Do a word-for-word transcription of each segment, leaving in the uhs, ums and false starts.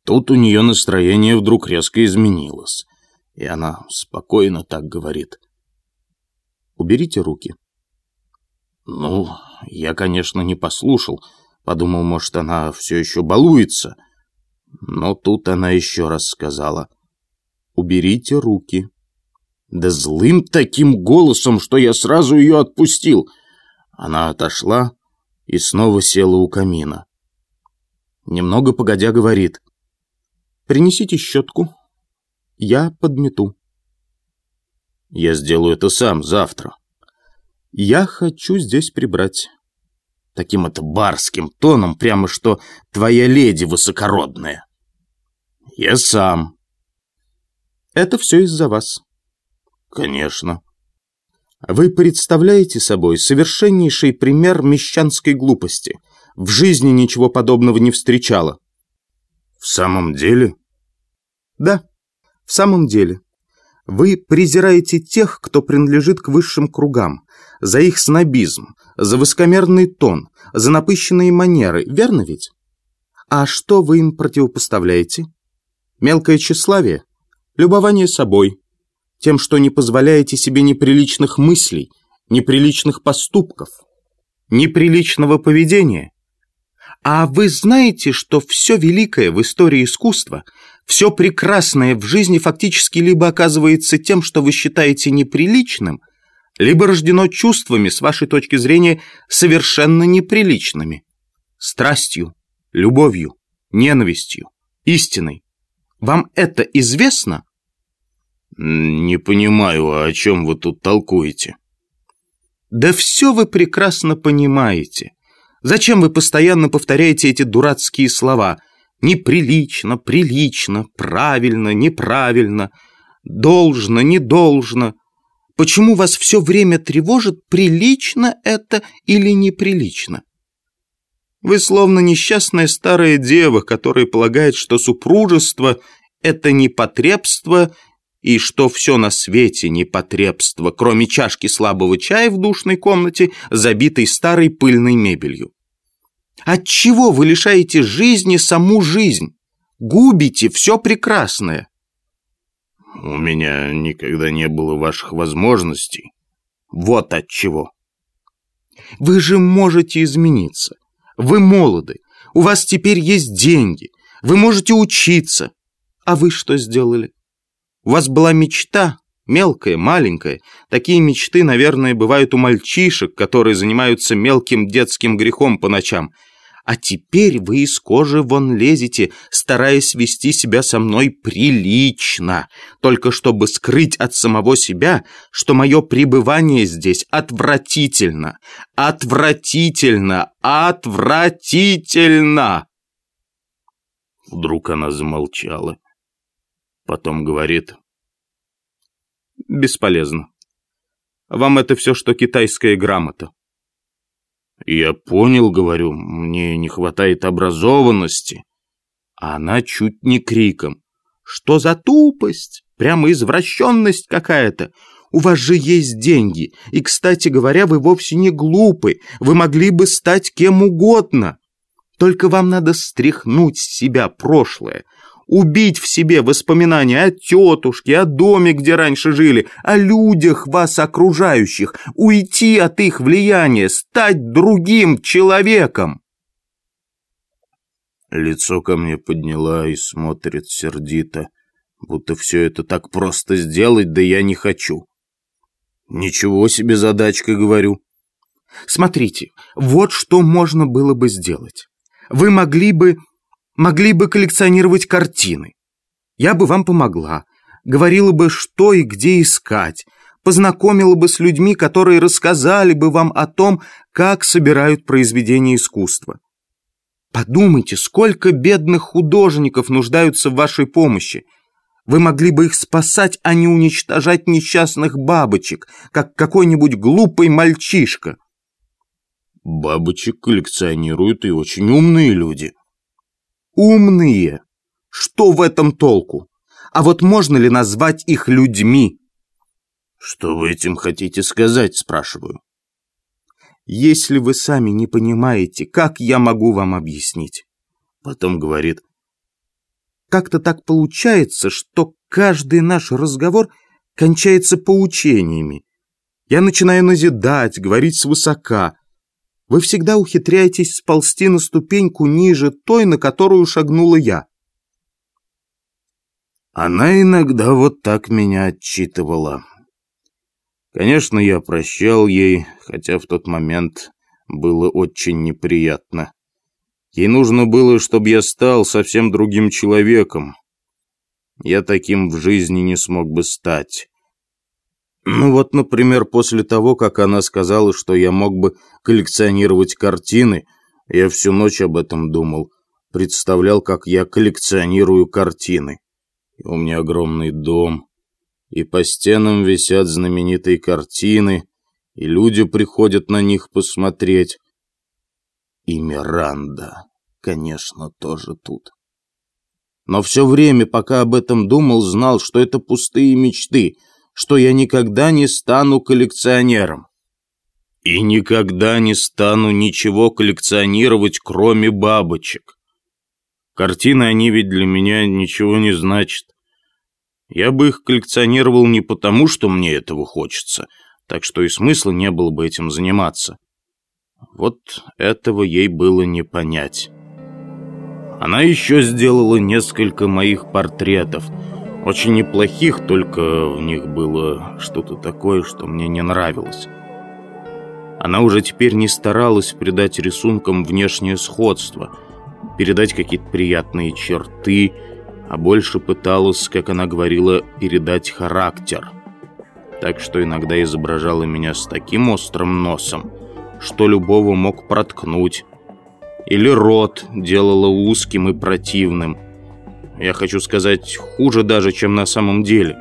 Тут у нее настроение вдруг резко изменилось, и она спокойно так говорит: «Уберите руки». Ну, я, конечно, не послушал, подумал, может, она все еще балуется. Но тут она еще раз сказала: «Уберите руки». Да злым таким голосом, что я сразу ее отпустил. Она отошла и снова села у камина. Немного погодя говорит: «Принесите щетку, я подмету». «Я сделаю это сам завтра». «Я хочу здесь прибрать». Таким это барским тоном, прямо что твоя леди высокородная. «Я сам». «Это все из-за вас». «Конечно». «Вы представляете собой совершеннейший пример мещанской глупости. В жизни ничего подобного не встречала». «В самом деле?» «Да, в самом деле. Вы презираете тех, кто принадлежит к высшим кругам, за их снобизм, за высокомерный тон, за напыщенные манеры, верно ведь? А что вы им противопоставляете? Мелкое тщеславие, любование собой, тем, что не позволяете себе неприличных мыслей, неприличных поступков, неприличного поведения. А вы знаете, что все великое в истории искусства, все прекрасное в жизни фактически либо оказывается тем, что вы считаете неприличным, либо рождено чувствами, с вашей точки зрения, совершенно неприличными. Страстью, любовью, ненавистью, истиной. Вам это известно?» «Не понимаю, о чем вы тут толкуете?» «Да все вы прекрасно понимаете. Зачем вы постоянно повторяете эти дурацкие слова? Неприлично, прилично, правильно, неправильно, должно, не должно. Почему вас все время тревожит, прилично это или неприлично? Вы словно несчастная старая дева, которая полагает, что супружество – это непотребство, и что все на свете непотребство, кроме чашки слабого чая в душной комнате, забитой старой пыльной мебелью. Отчего вы лишаете жизни саму жизнь? Губите все прекрасное». «У меня никогда не было ваших возможностей». «Вот отчего. Вы же можете измениться. Вы молоды, у вас теперь есть деньги, вы можете учиться. А вы что сделали? У вас была мечта, мелкая, маленькая. Такие мечты, наверное, бывают у мальчишек, которые занимаются мелким детским грехом по ночам. А теперь вы из кожи вон лезете, стараясь вести себя со мной прилично, только чтобы скрыть от самого себя, что мое пребывание здесь отвратительно, отвратительно, отвратительно». Вдруг она замолчала. Потом говорит: «Бесполезно. Вам это все, что китайская грамота». «Я понял, говорю, мне не хватает образованности». А она чуть не криком: «Что за тупость? Прямо извращенность какая-то. У вас же есть деньги, и, кстати говоря, вы вовсе не глупы, вы могли бы стать кем угодно. Только вам надо стряхнуть с себя прошлое, убить в себе воспоминания о тетушке, о доме, где раньше жили, о людях вас окружающих, уйти от их влияния, стать другим человеком». Лицо ко мне подняла и смотрит сердито, будто все это так просто сделать, да я не хочу. «Ничего себе задачка», говорю. «Смотрите, вот что можно было бы сделать. Вы могли бы... Могли бы коллекционировать картины. Я бы вам помогла, говорила бы, что и где искать, познакомила бы с людьми, которые рассказали бы вам о том, как собирают произведения искусства. Подумайте, сколько бедных художников нуждаются в вашей помощи. Вы могли бы их спасать, а не уничтожать несчастных бабочек, как какой-нибудь глупый мальчишка». «Бабочек коллекционируют и очень умные люди». «Умные? Что в этом толку? А вот можно ли назвать их людьми?» «Что вы этим хотите сказать?» – спрашиваю. «Если вы сами не понимаете, как я могу вам объяснить?» Потом говорит: как-то так получается, что каждый наш разговор кончается поучениями. Я начинаю назидать, говорить свысока. Вы всегда ухитряетесь сползти на ступеньку ниже той, на которую шагнула я. Она иногда вот так меня отчитывала. Конечно, я прощал ей, хотя в тот момент было очень неприятно. Ей нужно было, чтобы я стал совсем другим человеком. Я таким в жизни не смог бы стать. Ну вот, например, после того, как она сказала, что я мог бы коллекционировать картины, я всю ночь об этом думал, представлял, как я коллекционирую картины. И у меня огромный дом, и по стенам висят знаменитые картины, и люди приходят на них посмотреть. И Миранда, конечно, тоже тут. Но все время, пока об этом думал, знал, что это пустые мечты, что я никогда не стану коллекционером. И никогда не стану ничего коллекционировать, кроме бабочек. Картины, они ведь для меня ничего не значат. Я бы их коллекционировал не потому, что мне этого хочется, так что и смысла не было бы этим заниматься. Вот этого ей было не понять. Она еще сделала несколько моих портретов. Очень неплохих, только в них было что-то такое, что мне не нравилось. Она уже теперь не старалась придать рисункам внешнее сходство, передать какие-то приятные черты, а больше пыталась, как она говорила, передать характер. Так что иногда изображала меня с таким острым носом, что любого мог проткнуть. Или рот делала узким и противным. Я хочу сказать, хуже даже, чем на самом деле.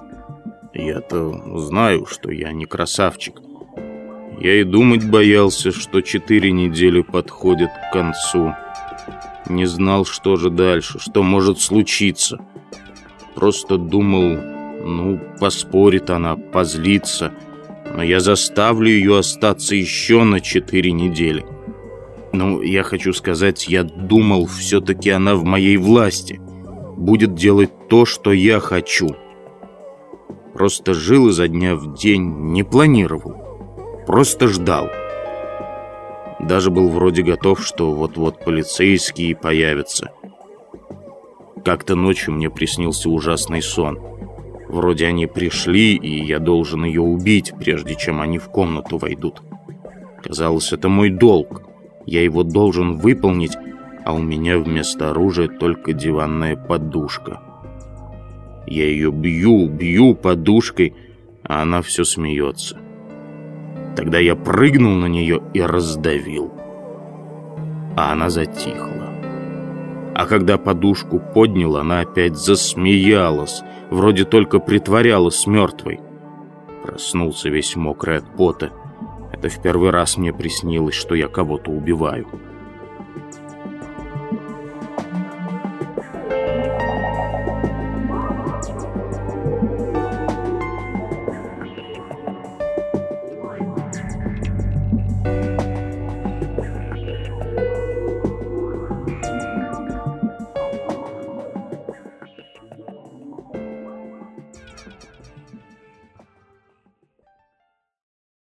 Я-то знаю, что я не красавчик. Я и думать боялся, что четыре недели подходят к концу. Не знал, что же дальше, что может случиться. Просто думал, ну, поспорит она, позлится, но я заставлю ее остаться еще на четыре недели. Ну, я хочу сказать, я думал, все-таки она в моей власти. Будет делать то, что я хочу. Просто жил изо дня в день, не планировал. Просто ждал. Даже был вроде готов, что вот-вот полицейские появятся. Как-то ночью мне приснился ужасный сон. Вроде они пришли, и я должен ее убить, прежде чем они в комнату войдут. Казалось, это мой долг. Я его должен выполнить, а у меня вместо оружия только диванная подушка. Я ее бью, бью подушкой, а она все смеется. Тогда я прыгнул на нее и раздавил. А она затихла. А когда подушку поднял, она опять засмеялась, вроде только притворялась мертвой. Проснулся весь мокрый от пота. Это в первый раз мне приснилось, что я кого-то убиваю.